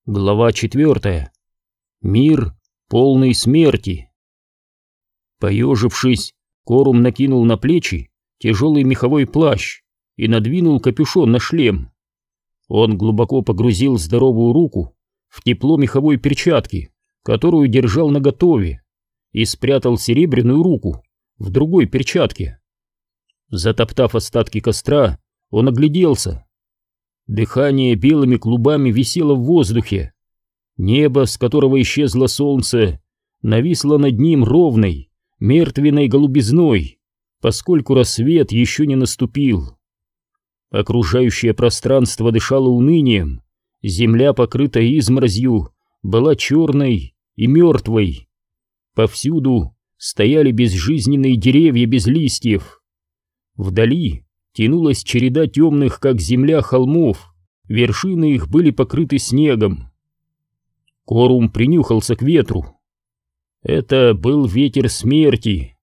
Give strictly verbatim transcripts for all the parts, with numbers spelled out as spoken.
Глава четвертая. Мир полный смерти. Поежившись, Корум накинул на плечи тяжелый меховой плащ и надвинул капюшон на шлем. Он глубоко погрузил здоровую руку в тепло меховой перчатки, которую держал наготове, и спрятал серебряную руку в другой перчатке. Затоптав остатки костра, он огляделся. Дыхание белыми клубами висело в воздухе. Небо, с которого исчезло солнце, нависло над ним ровной, мертвенной голубизной, поскольку рассвет еще не наступил. Окружающее пространство дышало унынием, земля, покрытая изморозью, была черной и мертвой. Повсюду стояли безжизненные деревья без листьев. Вдали тянулась череда темных, как земля, холмов, вершины их были покрыты снегом. Корум принюхался к ветру. Это был ветер смерти.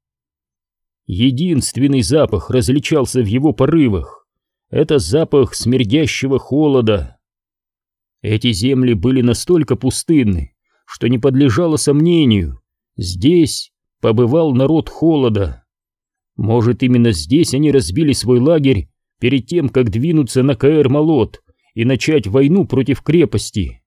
Единственный запах различался в его порывах. Это запах смердящего холода. Эти земли были настолько пустынны, что не подлежало сомнению: здесь побывал народ холода. Может, именно здесь они разбили свой лагерь перед тем, как двинуться на Каэр-Малот и начать войну против крепости.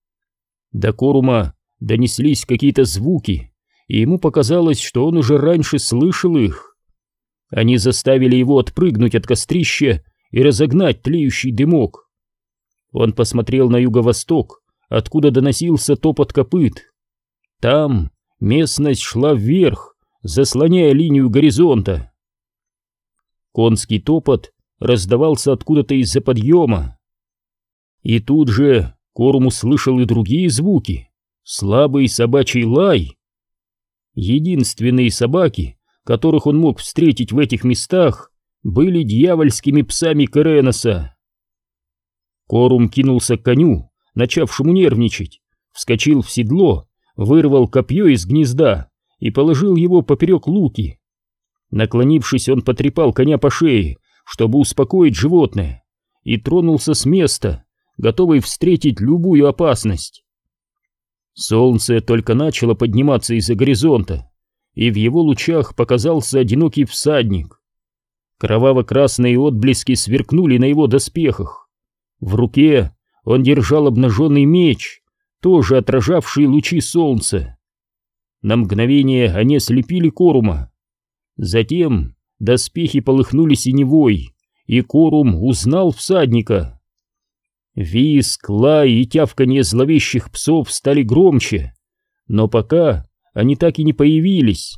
До Корума донеслись какие-то звуки, и ему показалось, что он уже раньше слышал их. Они заставили его отпрыгнуть от кострища и разогнать тлеющий дымок. Он посмотрел на юго-восток, откуда доносился топот копыт. Там местность шла вверх, заслоняя линию горизонта. Конский топот раздавался откуда-то из-за подъема. И тут же Корум услышал и другие звуки, слабый собачий лай. Единственные собаки, которых он мог встретить в этих местах, были дьявольскими псами Кереноса. Корум кинулся к коню, начавшему нервничать, вскочил в седло, вырвал копье из гнезда и положил его поперек луки. Наклонившись, он потрепал коня по шее, чтобы успокоить животное, и тронулся с места, готовый встретить любую опасность. Солнце только начало подниматься из-за горизонта, и в его лучах показался одинокий всадник. Кроваво-красные отблески сверкнули на его доспехах. В руке он держал обнаженный меч, тоже отражавший лучи солнца. На мгновение они ослепили Корума. Затем доспехи полыхнули синевой, и Корум узнал всадника. Визг, лай и тявканье зловещих псов стали громче, но пока они так и не появились.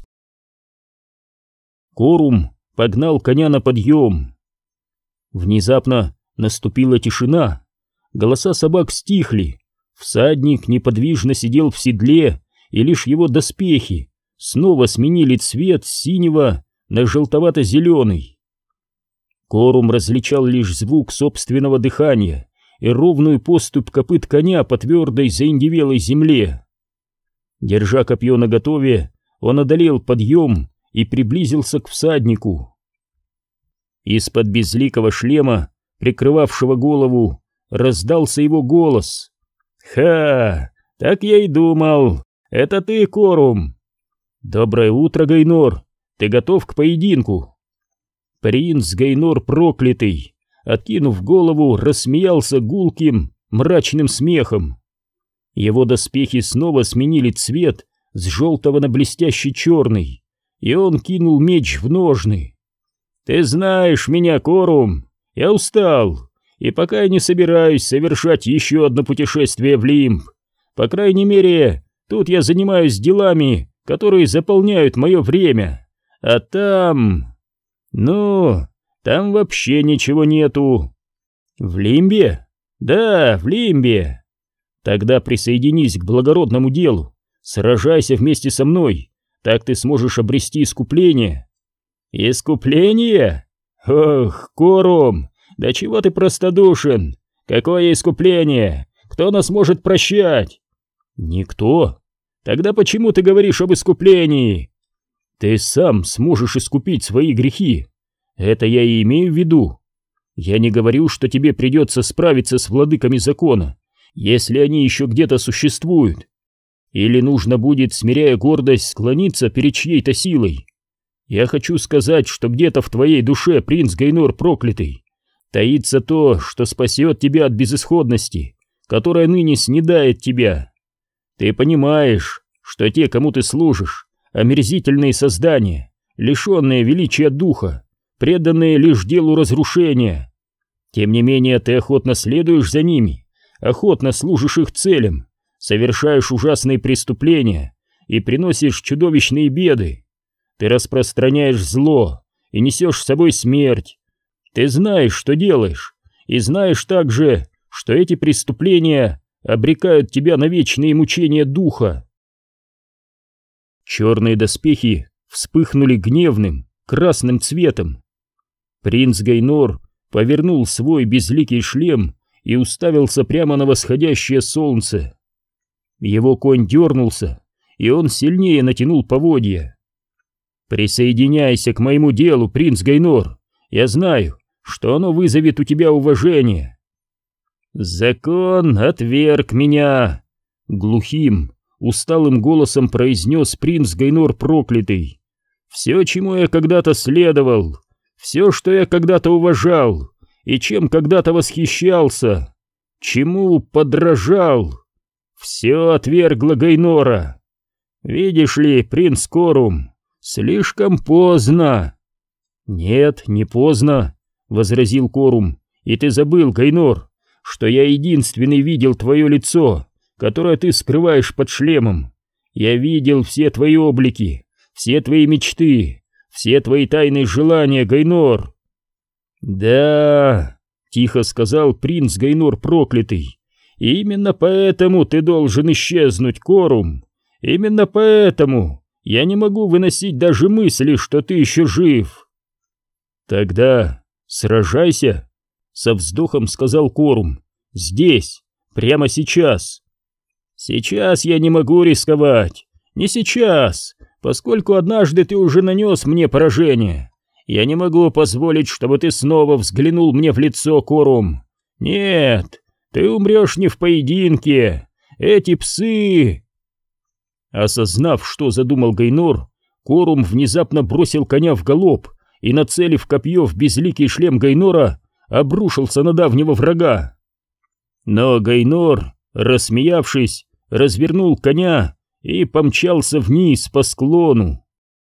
Корум погнал коня на подъем. Внезапно наступила тишина, голоса собак стихли, всадник неподвижно сидел в седле, и лишь его доспехи снова сменили цвет с синего на желтовато-зеленый. Корум различал лишь звук собственного дыхания и ровную поступь копыт коня по твердой заиндевелой земле. Держа копье наготове, он одолел подъем и приблизился к всаднику. Из-под безликого шлема, прикрывавшего голову, раздался его голос. «Ха! Так я и думал! Это ты, Корум!» «Доброе утро, Гайнор! Ты готов к поединку?» Принц Гайнор Проклятый, откинув голову, рассмеялся гулким, мрачным смехом. Его доспехи снова сменили цвет с желтого на блестящий черный, и он кинул меч в ножны. «Ты знаешь меня, Корум! Я устал, и пока я не собираюсь совершать еще одно путешествие в Лимб. По крайней мере, тут я занимаюсь делами, которые заполняют мое время. А там... Ну, там вообще ничего нету». «В Лимбе?» «Да, в Лимбе». «Тогда присоединись к благородному делу. Сражайся вместе со мной. Так ты сможешь обрести искупление». «Искупление? Ох, Корум, да чего ты простодушен? Какое искупление? Кто нас может прощать?» «Никто». «Тогда почему ты говоришь об искуплении?» «Ты сам сможешь искупить свои грехи. Это я и имею в виду. Я не говорю, что тебе придется справиться с владыками закона если они еще где-то существуют. Или нужно будет, смиряя гордость, склониться перед чьей-то силой. Я хочу сказать, что где-то в твоей душе, принц Гайнор проклятый, таится то, что спасет тебя от безысходности, которая ныне снедает тебя. Ты понимаешь, что те, кому ты служишь, омерзительные создания, лишенные величия духа, преданные лишь делу разрушения. Тем не менее, ты охотно следуешь за ними, охотно служишь их целям, совершаешь ужасные преступления и приносишь чудовищные беды. Ты распространяешь зло и несешь с собой смерть. Ты знаешь, что делаешь, и знаешь также, что эти преступления обрекают тебя на вечные мучения духа. Черные доспехи вспыхнули гневным, красным цветом. Принц Гайнор повернул свой безликий шлем и уставился прямо на восходящее солнце. Его конь дернулся, и он сильнее натянул поводья. «Присоединяйся к моему делу, принц Гайнор. Я знаю, что оно вызовет у тебя уважение». «Закон отверг меня», — глухим, усталым голосом произнес принц Гайнор проклятый. «Все, чему я когда-то следовал, все, что я когда-то уважал и чем когда-то восхищался, чему подражал, все отвергло Гайнора. Видишь ли, принц Корум, слишком поздно». «Нет, не поздно», — возразил Корум, — «и ты забыл, Гайнор, что я единственный видел твое лицо, которое ты скрываешь под шлемом. Я видел все твои облики, все твои мечты, все твои тайные желания, Гайнор». «Да», — тихо сказал принц Гайнор проклятый, — «именно поэтому ты должен исчезнуть, Корум. Именно поэтому я не могу выносить даже мысли, что ты еще жив». «Тогда сражайся», — со вздохом сказал Корум, — «здесь, прямо сейчас». «Сейчас я не могу рисковать, не сейчас, поскольку однажды ты уже нанес мне поражение. Я не могу позволить, чтобы ты снова взглянул мне в лицо, Корум. Нет, ты умрешь не в поединке. Эти псы...» Осознав, что задумал Гайнор, Корум внезапно бросил коня в галоп и, нацелив копье в безликий шлем Гайнора, обрушился на давнего врага. Но Гайнор, рассмеявшись, развернул коня и помчался вниз по склону.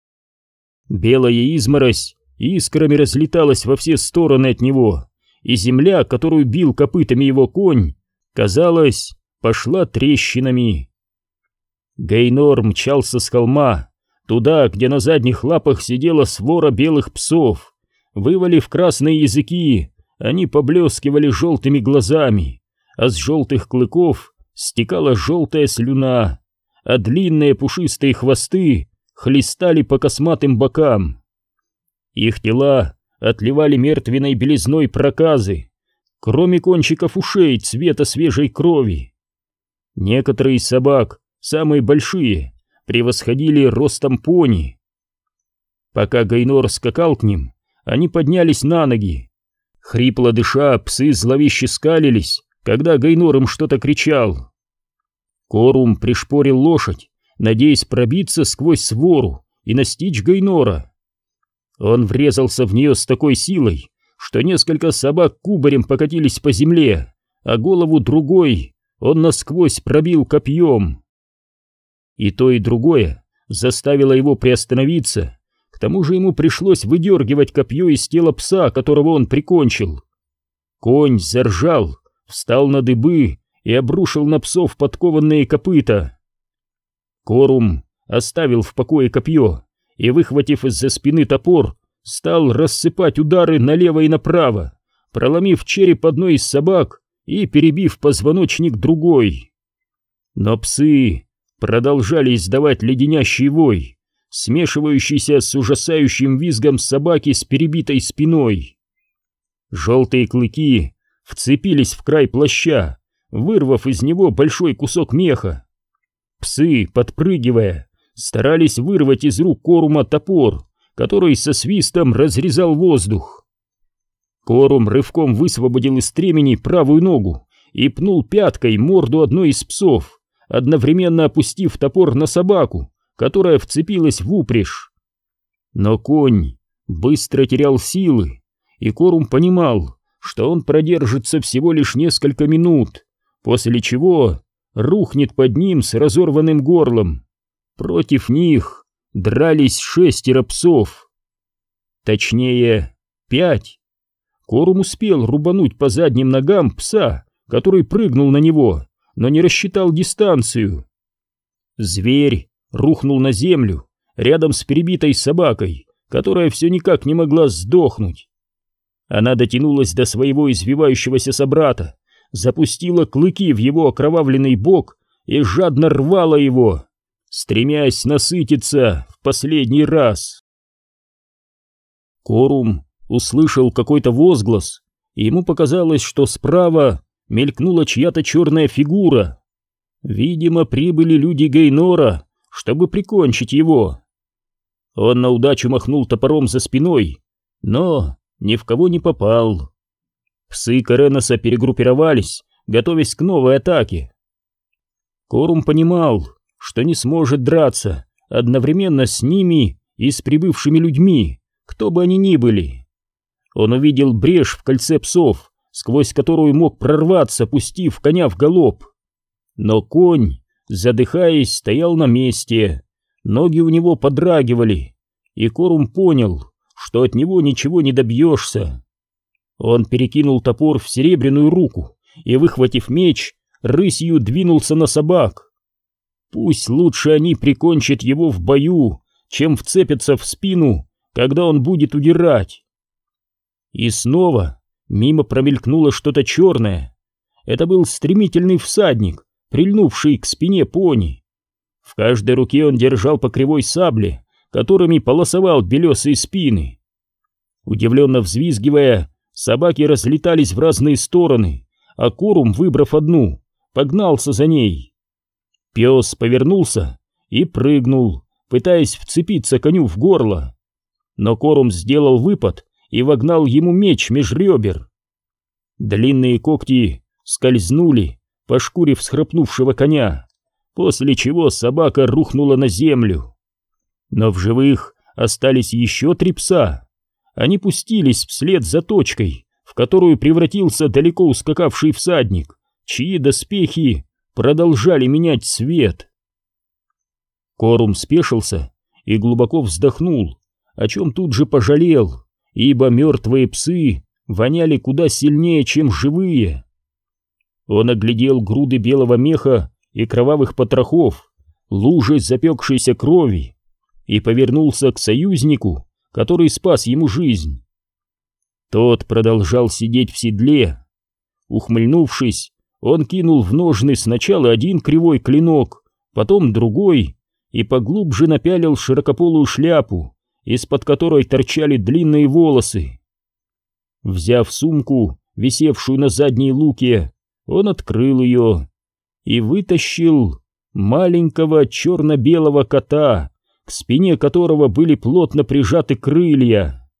Белая изморозь искрами разлеталась во все стороны от него, и земля, которую бил копытами его конь, казалось, пошла трещинами. Гайнор мчался с холма, туда, где на задних лапах сидела свора белых псов. Вывалив красные языки, они поблескивали желтыми глазами, а с желтых клыков стекала желтая слюна, а длинные пушистые хвосты хлестали по косматым бокам. Их тела отливали мертвенной белизной проказы, кроме кончиков ушей цвета свежей крови. Некоторые из собак, самые большие, превосходили ростом пони. Пока Гайнор скакал к ним, они поднялись на ноги. Хрипло дыша, псы зловеще скалились, когда Гайнор им что-то кричал. Корум пришпорил лошадь, надеясь пробиться сквозь свору и настичь Гайнора. Он врезался в нее с такой силой, что несколько собак кубарем покатились по земле, а голову другой он насквозь пробил копьем. И то, и другое заставило его приостановиться. К тому же ему пришлось выдергивать копье из тела пса, которого он прикончил. Конь заржал, встал на дыбы и обрушил на псов подкованные копыта. Корум оставил в покое копье и, выхватив из-за спины топор, стал рассыпать удары налево и направо, проломив череп одной из собак и перебив позвоночник другой. Но псы продолжали издавать леденящий вой, смешивающийся с ужасающим визгом собаки с перебитой спиной. Желтые клыки вцепились в край плаща, вырвав из него большой кусок меха. Псы, подпрыгивая, старались вырвать из рук Корума топор, который со свистом разрезал воздух. Корум рывком высвободил из стремени правую ногу и пнул пяткой морду одной из псов, одновременно опустив топор на собаку, которая вцепилась в упряжь. Но конь быстро терял силы, и Корум понимал, что он продержится всего лишь несколько минут, после чего рухнет под ним с разорванным горлом. Против них дрались шестеро псов. Точнее, пять. Корум успел рубануть по задним ногам пса, который прыгнул на него, но не рассчитал дистанцию. Зверь рухнул на землю рядом с перебитой собакой, которая все никак не могла сдохнуть. Она дотянулась до своего извивающегося собрата, запустила клыки в его окровавленный бок и жадно рвала его, стремясь насытиться в последний раз. Корум услышал какой-то возглас, и ему показалось, что справа мелькнула чья-то черная фигура. Видимо, прибыли люди Гейнора, чтобы прикончить его. Он на удачу махнул топором за спиной, но ни в кого не попал. Псы Кареноса перегруппировались, готовясь к новой атаке. Корум понимал, что не сможет драться одновременно с ними и с прибывшими людьми, кто бы они ни были. Он увидел брешь в кольце псов, сквозь которую мог прорваться, пустив коня в галоп. Но конь, задыхаясь, стоял на месте, ноги у него подрагивали, и Корум понял, что от него ничего не добьешься. Он перекинул топор в серебряную руку и, выхватив меч, рысью двинулся на собак. Пусть лучше они прикончат его в бою, чем вцепятся в спину, когда он будет удирать. И снова мимо промелькнуло что-то черное. Это был стремительный всадник, прильнувший к спине пони. В каждой руке он держал по кривой сабле, которыми полосовал белесые спины. Удивленно взвизгивая, собаки разлетались в разные стороны, а Корум, выбрав одну, погнался за ней. Пес повернулся и прыгнул, пытаясь вцепиться коню в горло. Но Корум сделал выпад и вогнал ему меч меж ребер. Длинные когти скользнули по шкуре всхрапнувшего коня, после чего собака рухнула на землю. Но в живых остались еще три пса. Они пустились вслед за точкой, в которую превратился далеко ускакавший всадник, чьи доспехи продолжали менять цвет. Корум спешился и глубоко вздохнул, о чем тут же пожалел, ибо мертвые псы воняли куда сильнее, чем живые. Он оглядел груды белого меха и кровавых потрохов, лужи запекшейся крови, и повернулся к союзнику, который спас ему жизнь. Тот продолжал сидеть в седле. Ухмыльнувшись, он кинул в ножны сначала один кривой клинок, потом другой, и поглубже напялил широкополую шляпу, из-под которой торчали длинные волосы. Взяв сумку, висевшую на задней луке, он открыл ее и вытащил маленького черно-белого кота, к спине которого были плотно прижаты крылья.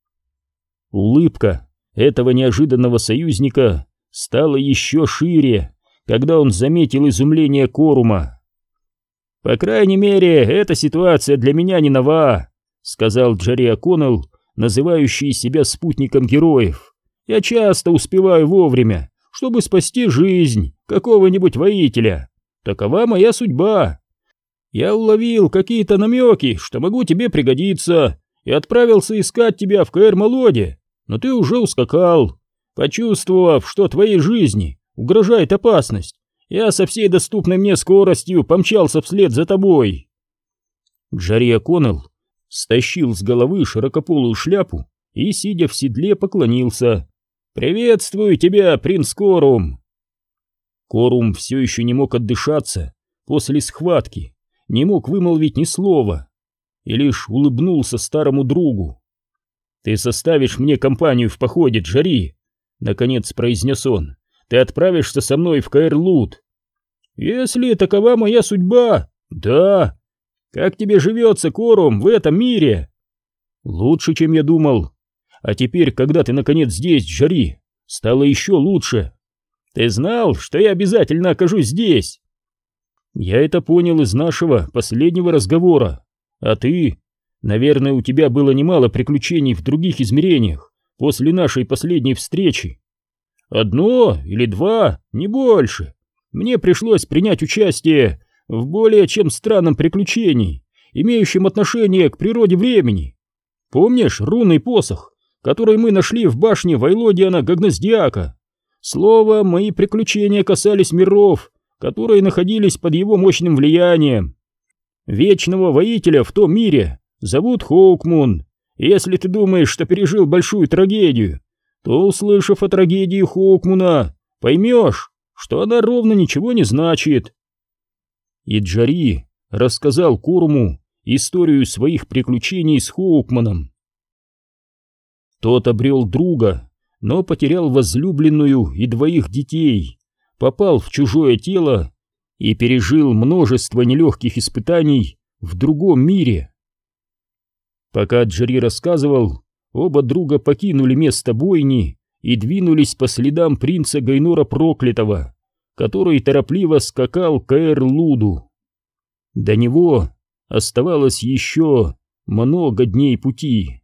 Улыбка этого неожиданного союзника стала еще шире, когда он заметил изумление Корума. «По крайней мере, эта ситуация для меня не нова», — сказал Джерри О'Коннелл, называющий себя спутником героев. «Я часто успеваю вовремя, чтобы спасти жизнь какого-нибудь воителя. Такова моя судьба. Я уловил какие-то намеки, что могу тебе пригодиться, и отправился искать тебя в Каэр-Малоде, но ты уже ускакал. Почувствовав, что твоей жизни угрожает опасность, я со всей доступной мне скоростью помчался вслед за тобой». Джерри О'Коннелл стащил с головы широкополую шляпу и, сидя в седле, поклонился. «Приветствую тебя, принц Корум!» Корум все еще не мог отдышаться после схватки, не мог вымолвить ни слова и лишь улыбнулся старому другу. «Ты составишь мне компанию в походе, Джерри?» — наконец произнес он. «Ты отправишься со мной в Каэр-Лут?» «Если такова моя судьба, да. Как тебе живется, Корум, в этом мире?» «Лучше, чем я думал. А теперь, когда ты наконец здесь, Джерри, стало еще лучше. Ты знал, что я обязательно окажусь здесь? Я это понял из нашего последнего разговора. А ты? Наверное, у тебя было немало приключений в других измерениях после нашей последней встречи. Одно или два, не больше. Мне пришлось принять участие в более чем странном приключении, имеющем отношение к природе времени. Помнишь рунный посох, который мы нашли в башне Вайлодиана Гагназдиака? Словом, мои приключения касались миров, которые находились под его мощным влиянием. Вечного воителя в том мире зовут Хоукмун. Если ты думаешь, что пережил большую трагедию, то, услышав о трагедии Хоукмуна, поймешь, что она ровно ничего не значит. И Джари рассказал Куруму историю своих приключений с Хоукманом. Тот обрел друга, но потерял возлюбленную и двоих детей, попал в чужое тело и пережил множество нелегких испытаний в другом мире. Пока Джари рассказывал, оба друга покинули место бойни и двинулись по следам принца Гайнора Проклятого, который торопливо скакал к Эйр-Луду. До него оставалось еще много дней пути.